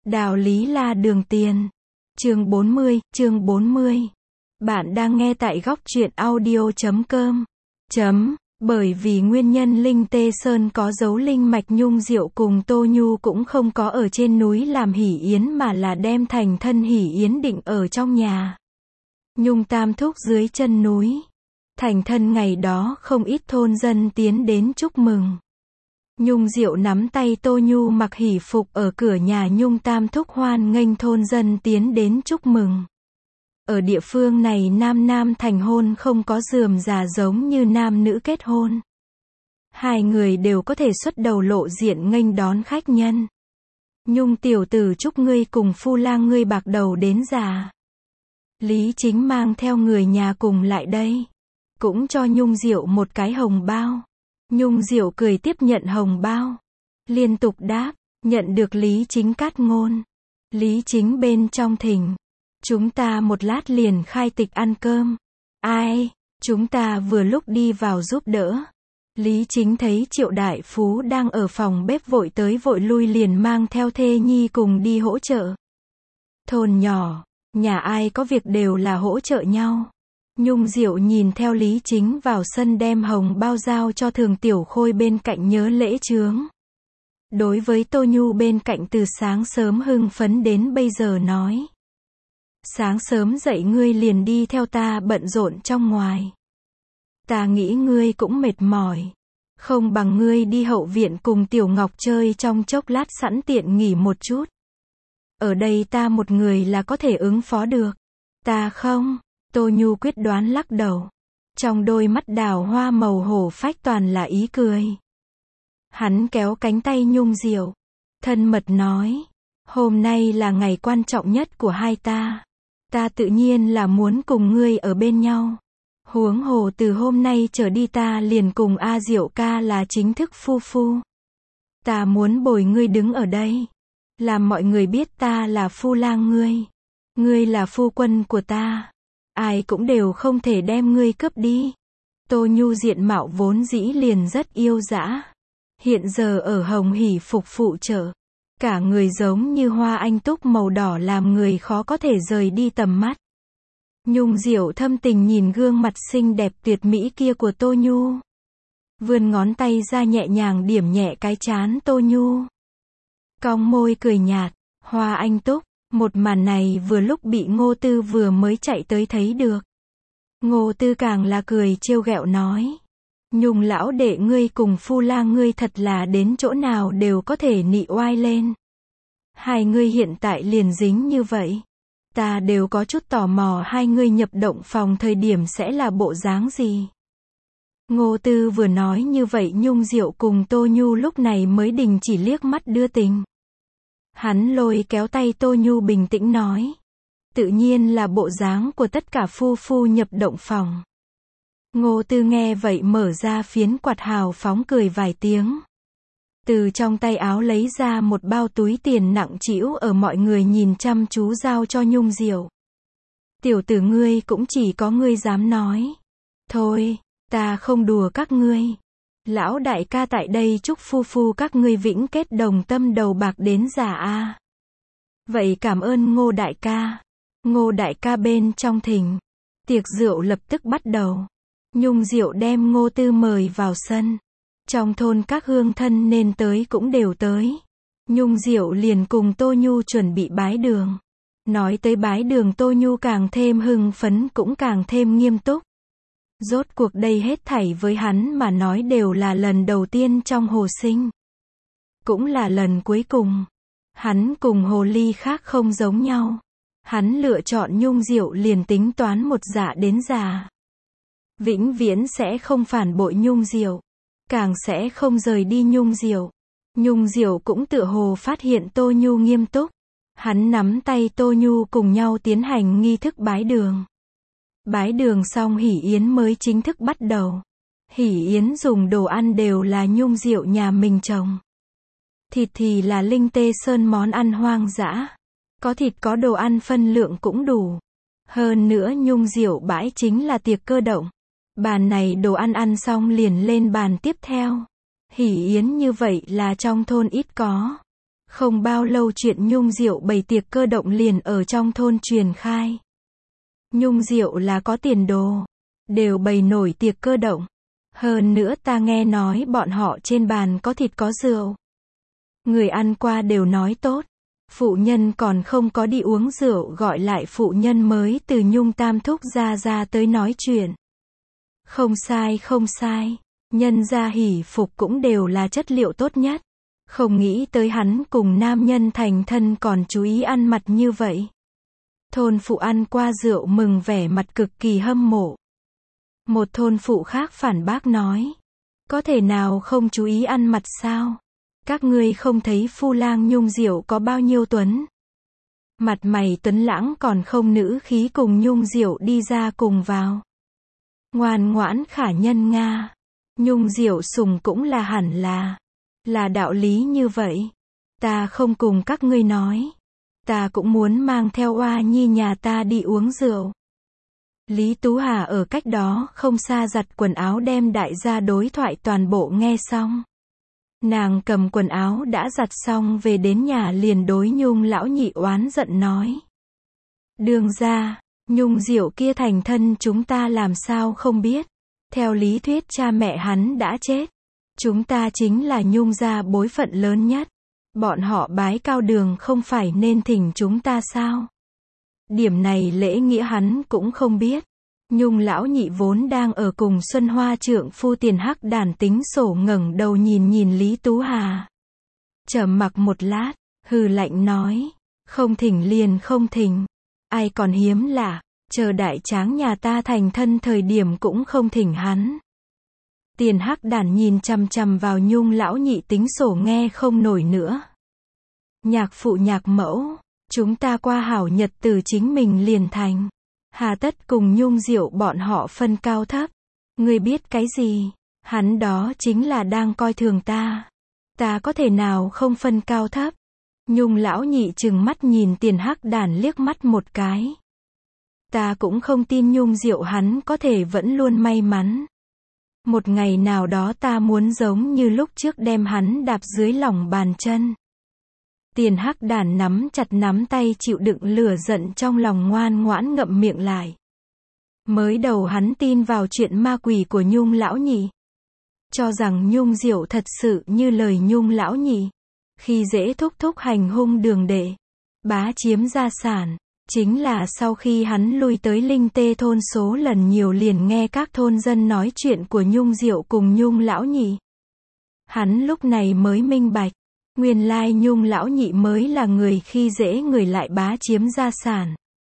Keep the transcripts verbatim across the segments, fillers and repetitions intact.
Đào Lý La Đường Tiền. Chương bốn mươi, chương bốn mươi. Bạn đang nghe tại góc truyện audio chấm com. Chấm. Bởi vì nguyên nhân Linh Tê Sơn có dấu linh mạch, Nhung Diệu cùng Tô Nhu cũng không có ở trên núi làm hỷ yến mà là đem thành thân hỷ yến định ở trong nhà. Nhung Tam Thúc dưới chân núi. Thành thân ngày đó không ít thôn dân tiến đến chúc mừng. Nhung Diệu nắm tay Tô Nhu mặc hỷ phục ở cửa nhà Nhung Tam Thúc hoan nghênh thôn dân tiến đến chúc mừng. Ở địa phương này nam nam thành hôn không có rườm rà giống như nam nữ kết hôn. Hai người đều có thể xuất đầu lộ diện nghênh đón khách nhân. Nhung tiểu tử chúc ngươi cùng phu lang ngươi bạc đầu đến già. Lý Chính mang theo người nhà cùng lại đây. Cũng cho Nhung Diệu một cái hồng bao. Nhung Diệu cười tiếp nhận hồng bao. Liên tục đáp, nhận được Lý Chính cát ngôn. Lý Chính bên trong thỉnh. Chúng ta một lát liền khai tịch ăn cơm. Ai? Chúng ta vừa lúc đi vào giúp đỡ. Lý Chính thấy Triệu Đại Phú đang ở phòng bếp vội tới vội lui liền mang theo thê nhi cùng đi hỗ trợ. Thôn nhỏ, nhà ai có việc đều là hỗ trợ nhau. Nhung Diệu nhìn theo Lý Chính vào sân đem hồng bao giao cho Thường Tiểu Khôi bên cạnh nhớ lễ chướng. Đối với Tô Nhu bên cạnh từ sáng sớm hưng phấn đến bây giờ nói. Sáng sớm dậy ngươi liền đi theo ta bận rộn trong ngoài. Ta nghĩ ngươi cũng mệt mỏi. Không bằng ngươi đi hậu viện cùng Tiểu Ngọc chơi trong chốc lát sẵn tiện nghỉ một chút. Ở đây ta một người là có thể ứng phó được. Ta không. Tô Nhu quyết đoán lắc đầu. Trong đôi mắt đào hoa màu hổ phách toàn là ý cười. Hắn kéo cánh tay Nhung Diệu. Thân mật nói. Hôm nay là ngày quan trọng nhất của hai ta. Ta tự nhiên là muốn cùng ngươi ở bên nhau. Huống hồ từ hôm nay trở đi ta liền cùng A Diệu ca là chính thức phu phu. Ta muốn bồi ngươi đứng ở đây. Làm mọi người biết ta là phu lang ngươi. Ngươi là phu quân của ta. Ai cũng đều không thể đem ngươi cướp đi. Tô Nhu diện mạo vốn dĩ liền rất yêu dã. Hiện giờ ở hồng hỷ phục phụ trợ. Cả người giống như hoa anh túc màu đỏ làm người khó có thể rời đi tầm mắt. Nhung Diệu thâm tình nhìn gương mặt xinh đẹp tuyệt mỹ kia của Tô Nhu. Vươn ngón tay ra nhẹ nhàng điểm nhẹ cái trán Tô Nhu. Cong môi cười nhạt, hoa anh túc. Một màn này vừa lúc bị Ngô Tư vừa mới chạy tới thấy được. Ngô Tư càng là cười trêu ghẹo nói. Nhung lão đệ ngươi cùng phu lang ngươi thật là đến chỗ nào đều có thể nị oai lên. Hai ngươi hiện tại liền dính như vậy. Ta đều có chút tò mò hai ngươi nhập động phòng thời điểm sẽ là bộ dáng gì. Ngô Tư vừa nói như vậy Nhung Diệu cùng Tô Nhu lúc này mới đình chỉ liếc mắt đưa tình. Hắn lôi kéo tay Tô Nhu bình tĩnh nói. Tự nhiên là bộ dáng của tất cả phu phu nhập động phòng. Ngô Tư nghe vậy mở ra phiến quạt hào phóng cười vài tiếng. Từ trong tay áo lấy ra một bao túi tiền nặng trĩu ở mọi người nhìn chăm chú giao cho Nhung Diệu. Tiểu tử ngươi cũng chỉ có ngươi dám nói. Thôi, ta không đùa các ngươi. Lão đại ca tại đây chúc phu phu các ngươi vĩnh kết đồng tâm đầu bạc đến già a. Vậy cảm ơn Ngô đại ca. Ngô đại ca bên trong thỉnh. Tiệc rượu lập tức bắt đầu. Nhung Diệu đem Ngô Tư mời vào sân. Trong thôn các hương thân nên tới cũng đều tới. Nhung Diệu liền cùng Tô Nhu chuẩn bị bái đường. Nói tới bái đường Tô Nhu càng thêm hưng phấn cũng càng thêm nghiêm túc. Rốt cuộc đây hết thảy với hắn mà nói đều là lần đầu tiên trong hồ sinh. Cũng là lần cuối cùng. Hắn cùng hồ ly khác không giống nhau. Hắn lựa chọn Nhung Diệu liền tính toán một dạ đến già. Vĩnh viễn sẽ không phản bội Nhung Diệu. Càng sẽ không rời đi Nhung Diệu. Nhung Diệu cũng tựa hồ phát hiện Tô Nhu nghiêm túc. Hắn nắm tay Tô Nhu cùng nhau tiến hành nghi thức bái đường. Bái đường xong hỷ yến mới chính thức bắt đầu. Hỷ yến dùng đồ ăn đều là Nhung Diệu nhà mình trồng. Thịt thì là Linh Tê Sơn món ăn hoang dã. Có thịt có đồ ăn phân lượng cũng đủ. Hơn nữa Nhung Diệu bãi chính là tiệc cơ động. Bàn này đồ ăn ăn xong liền lên bàn tiếp theo. Hỷ yến như vậy là trong thôn ít có. Không bao lâu chuyện Nhung Diệu bày tiệc cơ động liền ở trong thôn truyền khai. Nhung Diệu là có tiền đồ, đều bày nổi tiệc cơ động. Hơn nữa ta nghe nói bọn họ trên bàn có thịt có rượu. Người ăn qua đều nói tốt. Phụ nhân còn không có đi uống rượu gọi lại phụ nhân mới từ Nhung Tam Thúc ra ra tới nói chuyện. Không sai không sai, nhân gia hỷ phục cũng đều là chất liệu tốt nhất. Không nghĩ tới hắn cùng nam nhân thành thân còn chú ý ăn mặc như vậy. Thôn phụ ăn qua rượu mừng vẻ mặt cực kỳ hâm mộ. Một thôn phụ khác phản bác nói. Có thể nào không chú ý ăn mặc sao? Các ngươi không thấy phu lang Nhung Diệu có bao nhiêu tuấn? Mặt mày tuấn lãng còn không nữ khí cùng Nhung Diệu đi ra cùng vào. Ngoan ngoãn khả nhân Nga. Nhung Diệu sùng cũng là hẳn là. Là đạo lý như vậy. Ta không cùng các ngươi nói. Ta cũng muốn mang theo oa nhi nhà ta đi uống rượu. Lý Tú Hà ở cách đó không xa giặt quần áo đem đại gia đối thoại toàn bộ nghe xong. Nàng cầm quần áo đã giặt xong về đến nhà liền đối Nhung lão nhị oán giận nói. Đường ra, Nhung Diệu kia thành thân chúng ta làm sao không biết. Theo lý thuyết cha mẹ hắn đã chết. Chúng ta chính là Nhung gia bối phận lớn nhất. Bọn họ bái cao đường không phải nên thỉnh chúng ta sao? Điểm này lễ nghĩa hắn cũng không biết. Nhung lão nhị vốn đang ở cùng Xuân Hoa trượng phu Tiền Hắc Đản tính sổ ngẩng đầu nhìn nhìn Lý Tú Hà. Trầm mặc một lát, hừ lạnh nói. Không thỉnh liền không thỉnh. Ai còn hiếm lạ, chờ đại tráng nhà ta thành thân thời điểm cũng không thỉnh hắn. Tiền Hắc Đản nhìn chằm chằm vào Nhung lão nhị tính sổ nghe không nổi nữa. Nhạc phụ nhạc mẫu, chúng ta qua hảo nhật từ chính mình liền thành. Hà tất cùng Nhung Diệu bọn họ phân cao thấp. Ngươi biết cái gì? Hắn đó chính là đang coi thường ta. Ta có thể nào không phân cao thấp? Nhung lão nhị trừng mắt nhìn Tiền Hắc Đản liếc mắt một cái. Ta cũng không tin Nhung Diệu hắn có thể vẫn luôn may mắn. Một ngày nào đó ta muốn giống như lúc trước đem hắn đạp dưới lòng bàn chân. Tiền Hắc Đản nắm chặt nắm tay chịu đựng lửa giận trong lòng ngoan ngoãn ngậm miệng lại. Mới đầu hắn tin vào chuyện ma quỷ của Nhung lão nhị. Cho rằng Nhung Diệu thật sự như lời Nhung lão nhị. Khi dễ thúc thúc hành hung đường đệ. Bá chiếm gia sản. Chính là sau khi hắn lui tới Linh Tê thôn số lần nhiều liền nghe các thôn dân nói chuyện của Nhung Diệu cùng Nhung lão nhị. Hắn lúc này mới minh bạch. Nguyên lai Nhung lão nhị mới là người khi dễ người lại bá chiếm gia sản.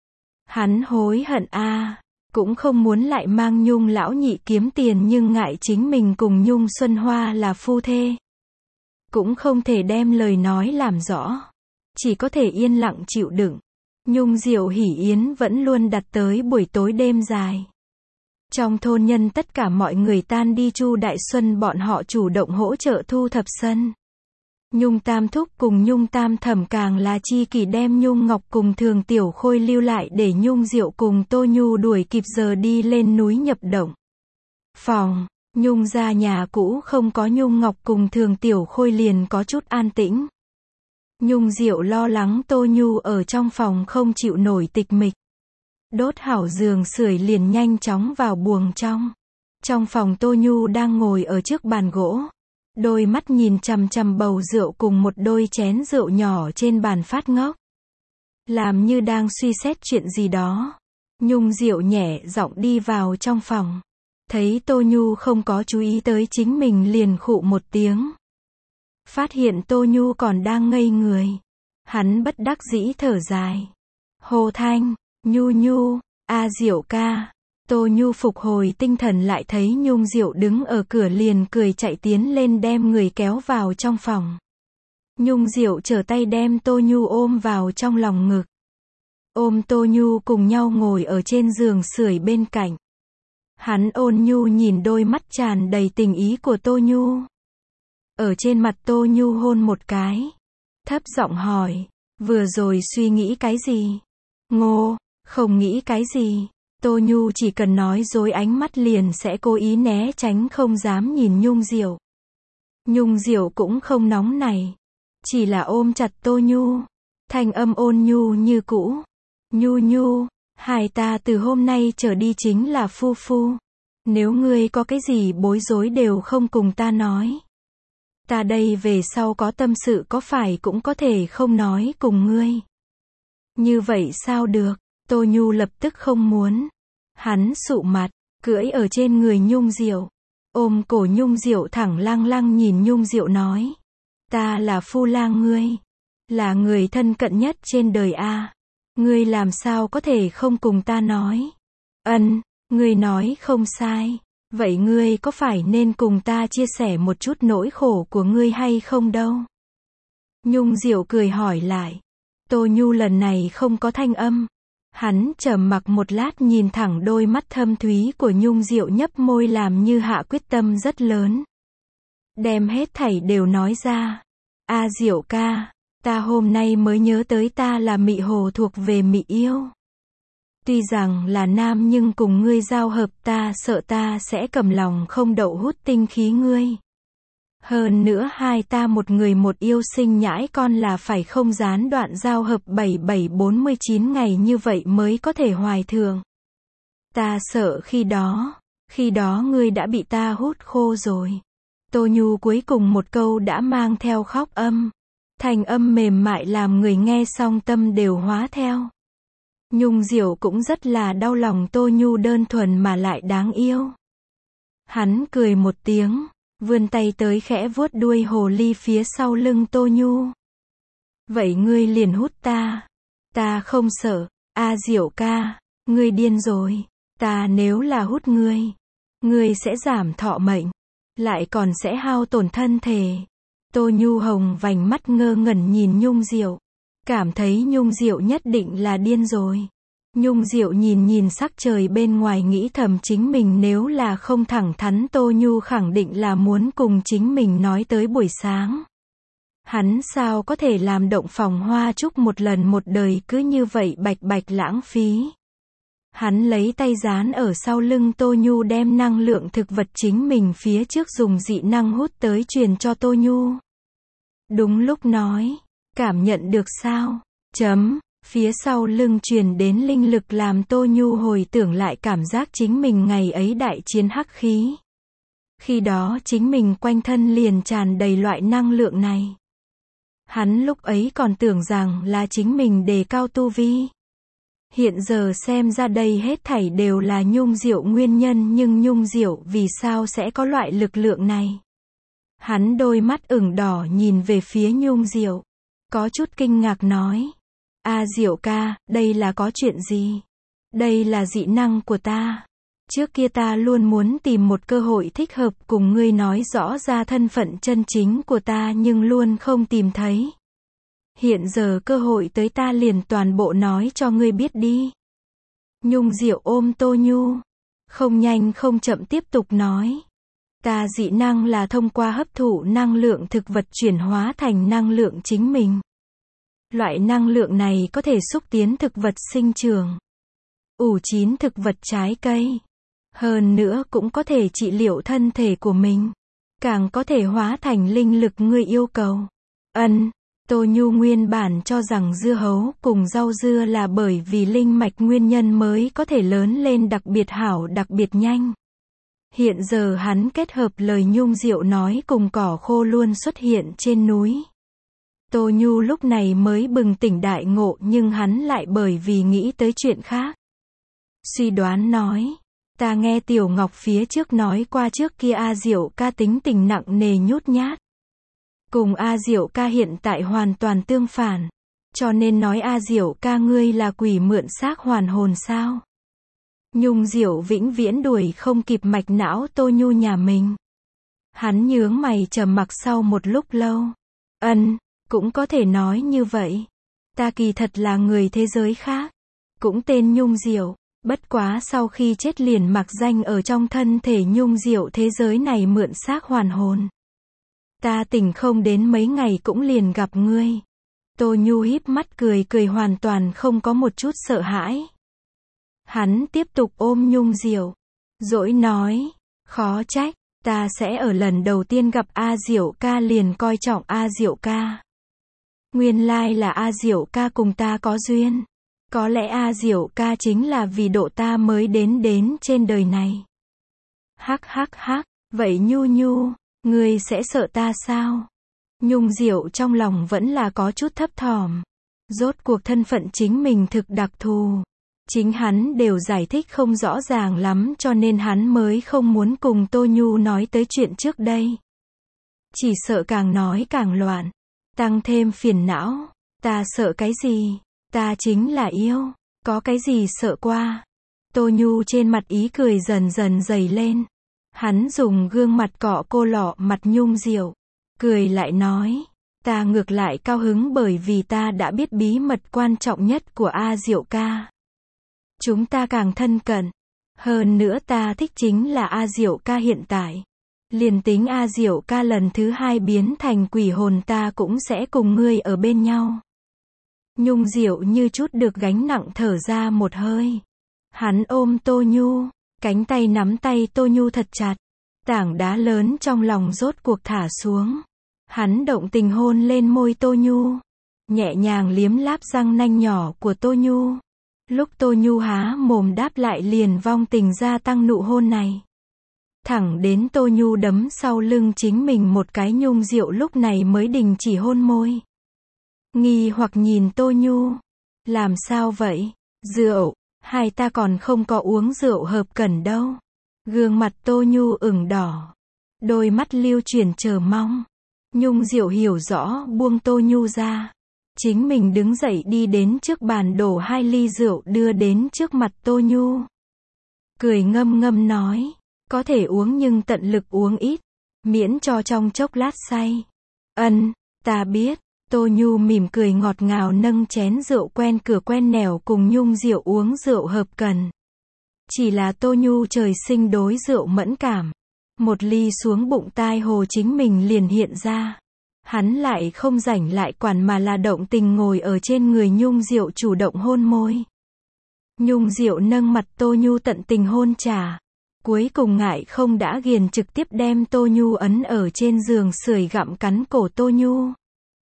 Hắn hối hận a, à, cũng không muốn lại mang Nhung lão nhị kiếm tiền nhưng ngại chính mình cùng Nhung Xuân Hoa là phu thê. Cũng không thể đem lời nói làm rõ. Chỉ có thể yên lặng chịu đựng. Nhung Diệu hỉ yến vẫn luôn đặt tới buổi tối đêm dài. Trong thôn nhân tất cả mọi người tan đi Chu Đại Xuân bọn họ chủ động hỗ trợ thu thập sân. Nhung Tam Thúc cùng Nhung Tam Thẩm càng là chi kỷ đem Nhung Ngọc cùng Thường Tiểu Khôi lưu lại để Nhung Diệu cùng Tô Nhu đuổi kịp giờ đi lên núi nhập động. Phòng, Nhung gia nhà cũ không có Nhung Ngọc cùng Thường Tiểu Khôi liền có chút an tĩnh. Nhung Diệu lo lắng Tô Nhu ở trong phòng không chịu nổi tịch mịch. Đốt hảo giường sưởi liền nhanh chóng vào buồng trong. Trong phòng Tô Nhu đang ngồi ở trước bàn gỗ. Đôi mắt nhìn chằm chằm bầu rượu cùng một đôi chén rượu nhỏ trên bàn phát ngốc. Làm như đang suy xét chuyện gì đó. Nhung Diệu nhẹ giọng đi vào trong phòng. Thấy Tô Nhu không có chú ý tới chính mình liền khụ một tiếng. Phát hiện Tô Nhu còn đang ngây người. Hắn bất đắc dĩ thở dài. Hồ Thanh, Nhu Nhu, A Diệu ca. Tô Nhu phục hồi tinh thần lại thấy Nhung Diệu đứng ở cửa liền cười chạy tiến lên đem người kéo vào trong phòng. Nhung Diệu trở tay đem Tô Nhu ôm vào trong lòng ngực. Ôm Tô Nhu cùng nhau ngồi ở trên giường sưởi bên cạnh. Hắn ôn nhu nhìn đôi mắt tràn đầy tình ý của Tô Nhu. Ở trên mặt Tô Nhu hôn một cái. Thấp giọng hỏi, vừa rồi suy nghĩ cái gì? Ngô, không nghĩ cái gì. Tô Nhu chỉ cần nói dối ánh mắt liền sẽ cố ý né tránh không dám nhìn Nhung Diệu. Nhung Diệu cũng không nóng này. chỉ là ôm chặt Tô Nhu. Thanh âm ôn nhu như cũ. Nhu Nhu, hai ta từ hôm nay trở đi chính là phu phu. Nếu ngươi có cái gì bối rối đều không cùng ta nói. Ta đây về sau có tâm sự có phải cũng có thể không nói cùng ngươi. Như vậy sao được, Tô Nhu lập tức không muốn. Hắn sụ mặt, cưỡi ở trên người Nhung Diệu. Ôm cổ Nhung Diệu thẳng lăng lăng nhìn Nhung Diệu nói. Ta là phu lang ngươi. Là người thân cận nhất trên đời a. Ngươi làm sao có thể không cùng ta nói. Ân, ngươi nói không sai. Vậy ngươi có phải nên cùng ta chia sẻ một chút nỗi khổ của ngươi hay không đâu? Nhung Diệu cười hỏi lại. Tô Nhu lần này không có thanh âm. Hắn trầm mặc một lát nhìn thẳng đôi mắt thâm thúy của Nhung Diệu nhấp môi làm như hạ quyết tâm rất lớn. Đem hết thảy đều nói ra. A Diệu ca, ta hôm nay mới nhớ tới ta là mị hồ thuộc về mị yêu. Tuy rằng là nam nhưng cùng ngươi giao hợp ta sợ ta sẽ cầm lòng không đậu hút tinh khí ngươi. Hơn nữa hai ta một người một yêu sinh nhãi con là phải không gián đoạn giao hợp bảy bảy bốn mươi chín ngày như vậy mới có thể hoài thường. Ta sợ khi đó, khi đó ngươi đã bị ta hút khô rồi. Tô Nhu cuối cùng một câu đã mang theo khóc âm. Thành âm mềm mại làm người nghe xong tâm đều hóa theo. Nhung Diệu cũng rất là đau lòng Tô Nhu đơn thuần mà lại đáng yêu. Hắn cười một tiếng, vươn tay tới khẽ vuốt đuôi hồ ly phía sau lưng Tô Nhu. Vậy ngươi liền hút ta. Ta không sợ. A Diệu ca, ngươi điên rồi. Ta nếu là hút ngươi, ngươi sẽ giảm thọ mệnh, lại còn sẽ hao tổn thân thể. Tô Nhu hồng vành mắt ngơ ngẩn nhìn Nhung Diệu. Cảm thấy Nhung Diệu nhất định là điên rồi. Nhung Diệu nhìn nhìn sắc trời bên ngoài nghĩ thầm chính mình nếu là không thẳng thắn Tô Nhu khẳng định là muốn cùng chính mình nói tới buổi sáng. Hắn sao có thể làm động phòng hoa trúc một lần một đời cứ như vậy bạch bạch lãng phí. Hắn lấy tay dán ở sau lưng Tô Nhu đem năng lượng thực vật chính mình phía trước dùng dị năng hút tới truyền cho Tô Nhu. Đúng lúc nói. Cảm nhận được sao? Chấm, phía sau lưng truyền đến linh lực làm Tô Nhu hồi tưởng lại cảm giác chính mình ngày ấy đại chiến hắc khí. Khi đó chính mình quanh thân liền tràn đầy loại năng lượng này. Hắn lúc ấy còn tưởng rằng là chính mình đề cao tu vi. Hiện giờ xem ra đây hết thảy đều là Nhung Diệu nguyên nhân nhưng Nhung Diệu vì sao sẽ có loại lực lượng này? Hắn đôi mắt ửng đỏ nhìn về phía Nhung Diệu. Có chút kinh ngạc nói. A Diệu ca, đây là có chuyện gì? Đây là dị năng của ta. Trước kia ta luôn muốn tìm một cơ hội thích hợp cùng ngươi nói rõ ra thân phận chân chính của ta nhưng luôn không tìm thấy. Hiện giờ cơ hội tới ta liền toàn bộ nói cho ngươi biết đi. Nhung Diệu ôm Tô Nhu. Không nhanh không chậm tiếp tục nói. Ta dị năng là thông qua hấp thụ năng lượng thực vật chuyển hóa thành năng lượng chính mình. Loại năng lượng này có thể xúc tiến thực vật sinh trưởng, ủ chín thực vật trái cây. Hơn nữa cũng có thể trị liệu thân thể của mình. Càng có thể hóa thành linh lực ngươi yêu cầu. Ân, Tô Nhu nguyên bản cho rằng dưa hấu cùng rau dưa là bởi vì linh mạch nguyên nhân mới có thể lớn lên đặc biệt hảo đặc biệt nhanh. Hiện giờ hắn kết hợp lời Nhung Diệu nói cùng cỏ khô luôn xuất hiện trên núi. Tô Nhu lúc này mới bừng tỉnh đại ngộ nhưng hắn lại bởi vì nghĩ tới chuyện khác. Suy đoán nói. Ta nghe Tiểu Ngọc phía trước nói qua trước kia A Diệu ca tính tình nặng nề nhút nhát. Cùng A Diệu ca hiện tại hoàn toàn tương phản. Cho nên nói A Diệu ca ngươi là quỷ mượn xác hoàn hồn sao? Nhung Diệu vĩnh viễn đuổi không kịp mạch não Tô Nhu nhà mình. Hắn nhướng mày trầm mặc sau một lúc lâu. Ân, cũng có thể nói như vậy. Ta kỳ thật là người thế giới khác. Cũng tên Nhung Diệu. Bất quá sau khi chết liền mặc danh ở trong thân thể Nhung Diệu thế giới này mượn xác hoàn hồn. Ta tỉnh không đến mấy ngày cũng liền gặp ngươi. Tô Nhu híp mắt cười cười hoàn toàn không có một chút sợ hãi. Hắn tiếp tục ôm Nhung Diệu. Dỗi nói. Khó trách. Ta sẽ ở lần đầu tiên gặp A Diệu ca liền coi trọng A Diệu ca. Nguyên lai là A Diệu ca cùng ta có duyên. Có lẽ A Diệu ca chính là vì độ ta mới đến đến trên đời này. Hắc hắc hắc, vậy Nhu Nhu, ngươi sẽ sợ ta sao? Nhung Diệu trong lòng vẫn là có chút thấp thỏm. Rốt cuộc thân phận chính mình thực đặc thù. Chính hắn đều giải thích không rõ ràng lắm cho nên hắn mới không muốn cùng Tô Nhu nói tới chuyện trước đây. Chỉ sợ càng nói càng loạn. Tăng thêm phiền não. Ta sợ cái gì? Ta chính là yêu. Có cái gì sợ qua? Tô Nhu trên mặt ý cười dần dần dày lên. Hắn dùng gương mặt cọ cô lọ mặt Nhung Diệu. Cười lại nói. Ta ngược lại cao hứng bởi vì ta đã biết bí mật quan trọng nhất của A Diệu ca. Chúng ta càng thân cận. Hơn nữa ta thích chính là A Diệu ca hiện tại. Liền tính A Diệu ca lần thứ hai biến thành quỷ hồn ta cũng sẽ cùng ngươi ở bên nhau. Nhung Diệu như chút được gánh nặng thở ra một hơi. Hắn ôm Tô Nhu, cánh tay nắm tay Tô Nhu thật chặt. Tảng đá lớn trong lòng rốt cuộc thả xuống. Hắn động tình hôn lên môi Tô Nhu. Nhẹ nhàng liếm láp răng nanh nhỏ của Tô Nhu. Lúc Tô Nhu há mồm đáp lại liền vong tình gia tăng nụ hôn này. Thẳng đến Tô Nhu đấm sau lưng chính mình một cái Nhung Diệu lúc này mới đình chỉ hôn môi. Nghi hoặc nhìn Tô Nhu. Làm sao vậy? Rượu, hai ta còn không có uống rượu hợp cẩn đâu. Gương mặt Tô Nhu ửng đỏ. Đôi mắt lưu chuyển chờ mong. Nhung Diệu hiểu rõ buông Tô Nhu ra. Chính mình đứng dậy đi đến trước bàn đổ hai ly rượu đưa đến trước mặt Tô Nhu. Cười ngâm ngâm nói. Có thể uống nhưng tận lực uống ít. Miễn cho trong chốc lát say. Ân, ta biết. Tô Nhu mỉm cười ngọt ngào nâng chén rượu quen cửa quen nẻo cùng Nhung Diệu uống rượu hợp cần. Chỉ là Tô Nhu trời sinh đối rượu mẫn cảm. Một ly xuống bụng tai hồ chính mình liền hiện ra. Hắn lại không rảnh lại quản mà là động tình ngồi ở trên người Nhung Diệu chủ động hôn môi. Nhung Diệu nâng mặt Tô Nhu tận tình hôn trả. Cuối cùng ngại không đã ghiền trực tiếp đem Tô Nhu ấn ở trên giường sưởi gặm cắn cổ Tô Nhu.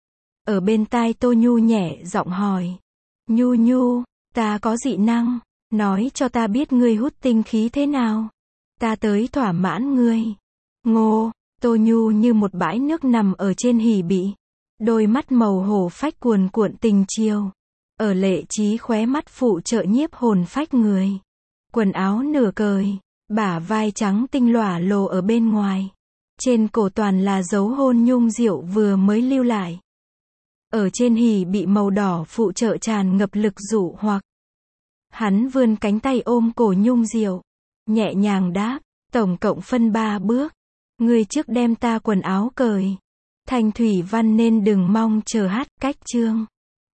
Ở bên tai Tô Nhu nhẹ giọng hỏi. Nhu Nhu, ta có dị năng, nói cho ta biết ngươi hút tinh khí thế nào. Ta tới thỏa mãn ngươi. Ngô, Tô Nhu như một bãi nước nằm ở trên hỉ bị. Đôi mắt màu hổ phách cuồn cuộn tình chiều. Ở lệ trí khóe mắt phụ trợ nhiếp hồn phách người. Quần áo nửa cởi, bả vai trắng tinh lỏa lồ ở bên ngoài. Trên cổ toàn là dấu hôn Nhung Diệu vừa mới lưu lại. Ở trên hỉ bị màu đỏ phụ trợ tràn ngập lực dụ hoặc. Hắn vươn cánh tay ôm cổ Nhung Diệu. Nhẹ nhàng đáp, tổng cộng phân ba bước. Ngươi trước đem ta quần áo cởi. Thành Thủy Văn nên đừng mong chờ hát cách chương.